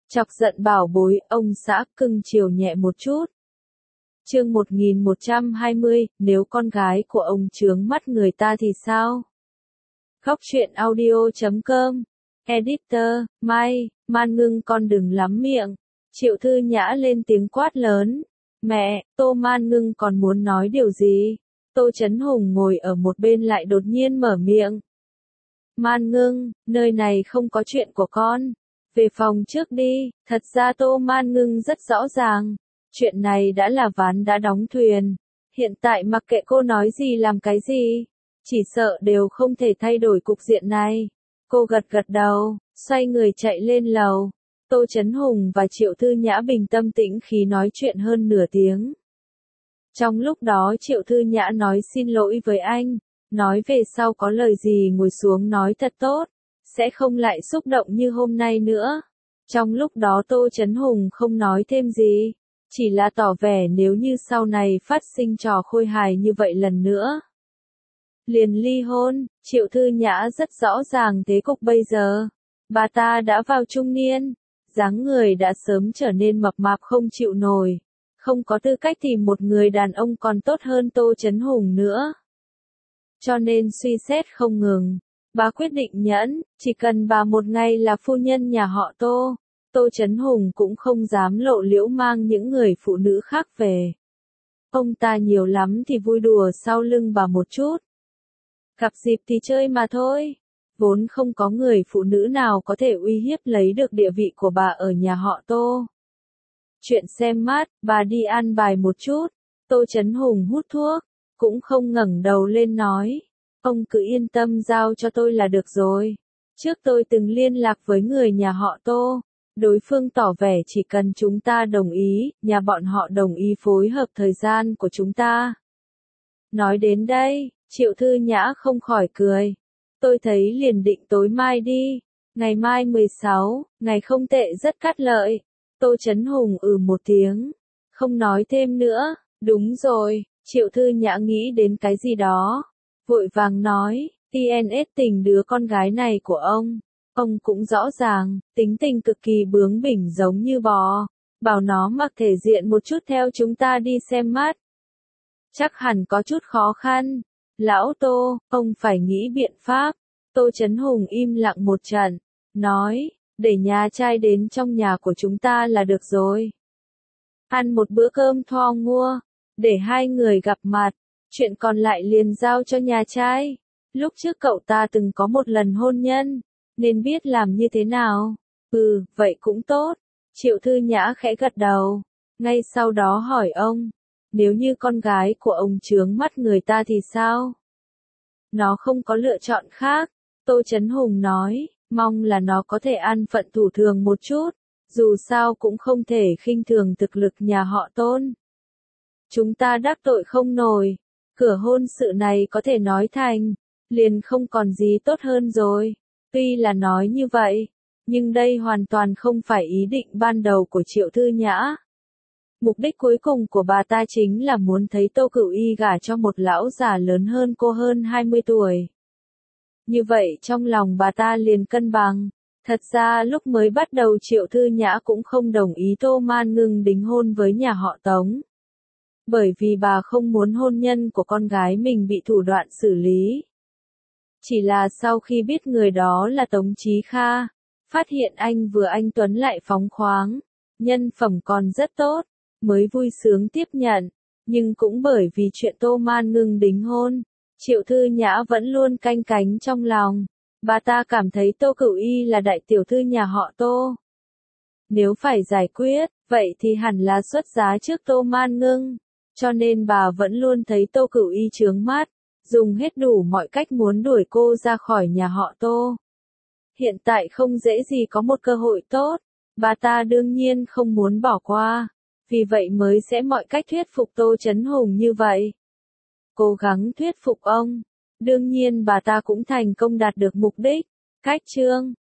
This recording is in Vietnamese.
Chọc giận bảo bối, ông xã cưng chiều nhẹ một chút. Chương 1120, nếu con gái của ông chướng mắt người ta thì sao? Khóc chuyện audio.com. Editor, Mai, Man Ngưng con đừng lắm miệng. Triệu Thư Nhã lên tiếng quát lớn. Mẹ, Tô Man Ngưng còn muốn nói điều gì? Tô Chấn Hùng ngồi ở một bên lại đột nhiên mở miệng. Man Ngưng, nơi này không có chuyện của con. Về phòng trước đi. Thật ra Tô Man Ngưng rất rõ ràng. Chuyện này đã là ván đã đóng thuyền. Hiện tại mặc kệ cô nói gì làm cái gì, chỉ sợ đều không thể thay đổi cục diện này. Cô gật gật đầu, xoay người chạy lên lầu. Tô Chấn Hùng và Triệu Thư Nhã bình tâm tĩnh khí nói chuyện hơn nửa tiếng. Trong lúc đó Triệu Thư Nhã nói xin lỗi với anh, nói về sau có lời gì ngồi xuống nói thật tốt, sẽ không lại xúc động như hôm nay nữa. Trong lúc đó Tô Chấn Hùng không nói thêm gì, chỉ là tỏ vẻ nếu như sau này phát sinh trò khôi hài như vậy lần nữa, liền ly hôn. Triệu Thư Nhã rất rõ ràng thế cục bây giờ. Bà ta đã vào trung niên, dáng người đã sớm trở nên mập mạp không chịu nổi, không có tư cách tìm một người đàn ông còn tốt hơn Tô Chấn Hùng nữa. Cho nên suy xét không ngừng, bà quyết định nhẫn, chỉ cần bà một ngày là phu nhân nhà họ Tô, Tô Chấn Hùng cũng không dám lộ liễu mang những người phụ nữ khác về. Ông ta nhiều lắm thì vui đùa sau lưng bà một chút. Gặp dịp thì chơi mà thôi. Vốn không có người phụ nữ nào có thể uy hiếp lấy được địa vị của bà ở nhà họ Tô. Chuyện xem mắt, bà đi ăn bài một chút. Tô Chấn Hùng hút thuốc, cũng không ngẩng đầu lên nói. Ông cứ yên tâm giao cho tôi là được rồi. Trước tôi từng liên lạc với người nhà họ Tô. Đối phương tỏ vẻ chỉ cần chúng ta đồng ý, nhà bọn họ đồng ý phối hợp thời gian của chúng ta. Nói đến đây, Triệu Thư Nhã không khỏi cười. Tôi thấy liền định tối mai đi. Ngày mai 16, ngày không tệ rất cát lợi. Tô Chấn Hùng một tiếng. Không nói thêm nữa. Đúng rồi, Triệu Thư Nhã nghĩ đến cái gì đó. Vội vàng nói, TNS tình đứa con gái này của ông. Ông cũng rõ ràng, tính tình cực kỳ bướng bỉnh giống như bò. Bảo nó mặc thể diện một chút theo chúng ta đi xem mắt. Chắc hẳn có chút khó khăn. Lão Tô, ông phải nghĩ biện pháp. Tô Chấn Hùng im lặng một trận, nói, để nhà trai đến trong nhà của chúng ta là được rồi. Ăn một bữa cơm thoa ngua, để hai người gặp mặt, chuyện còn lại liền giao cho nhà trai. Lúc trước cậu ta từng có một lần hôn nhân, nên biết làm như thế nào. Vậy cũng tốt. Triệu Thư Nhã khẽ gật đầu, ngay sau đó hỏi ông, nếu như con gái của ông chướng mắt người ta thì sao? Nó không có lựa chọn khác. Tô Chấn Hùng nói, mong là nó có thể an phận thủ thường một chút, dù sao cũng không thể khinh thường thực lực nhà họ Tôn. Chúng ta đắc tội không nổi, cửa hôn sự này có thể nói thành, liền không còn gì tốt hơn rồi. Tuy là nói như vậy, nhưng đây hoàn toàn không phải ý định ban đầu của Triệu Thư Nhã. Mục đích cuối cùng của bà ta chính là muốn thấy Tô Cửu Y gả cho một lão già lớn hơn cô hơn 20 tuổi. Như vậy trong lòng bà ta liền cân bằng. Thật ra lúc mới bắt đầu Triệu Thư Nhã cũng không đồng ý Tô Man Ngưng đính hôn với nhà họ Tống. Bởi vì bà không muốn hôn nhân của con gái mình bị thủ đoạn xử lý. Chỉ là sau khi biết người đó là Tống Chí Kha, phát hiện anh vừa anh tuấn lại phóng khoáng, nhân phẩm còn rất tốt, mới vui sướng tiếp nhận. Nhưng cũng bởi vì chuyện Tô Man Ngưng đính hôn, Triệu Thư Nhã vẫn luôn canh cánh trong lòng. Bà ta cảm thấy Tô Cửu Y là đại tiểu thư nhà họ Tô. Nếu phải giải quyết, vậy thì hẳn là xuất giá trước Tô Man Ngưng. Cho nên bà vẫn luôn thấy Tô Cửu Y chướng mắt, dùng hết đủ mọi cách muốn đuổi cô ra khỏi nhà họ Tô. Hiện tại không dễ gì có một cơ hội tốt, bà ta đương nhiên không muốn bỏ qua. Vì vậy mới sẽ mọi cách thuyết phục Tô Chấn Hùng như vậy. Cố gắng thuyết phục ông. Đương nhiên bà ta cũng thành công đạt được mục đích. Cách chương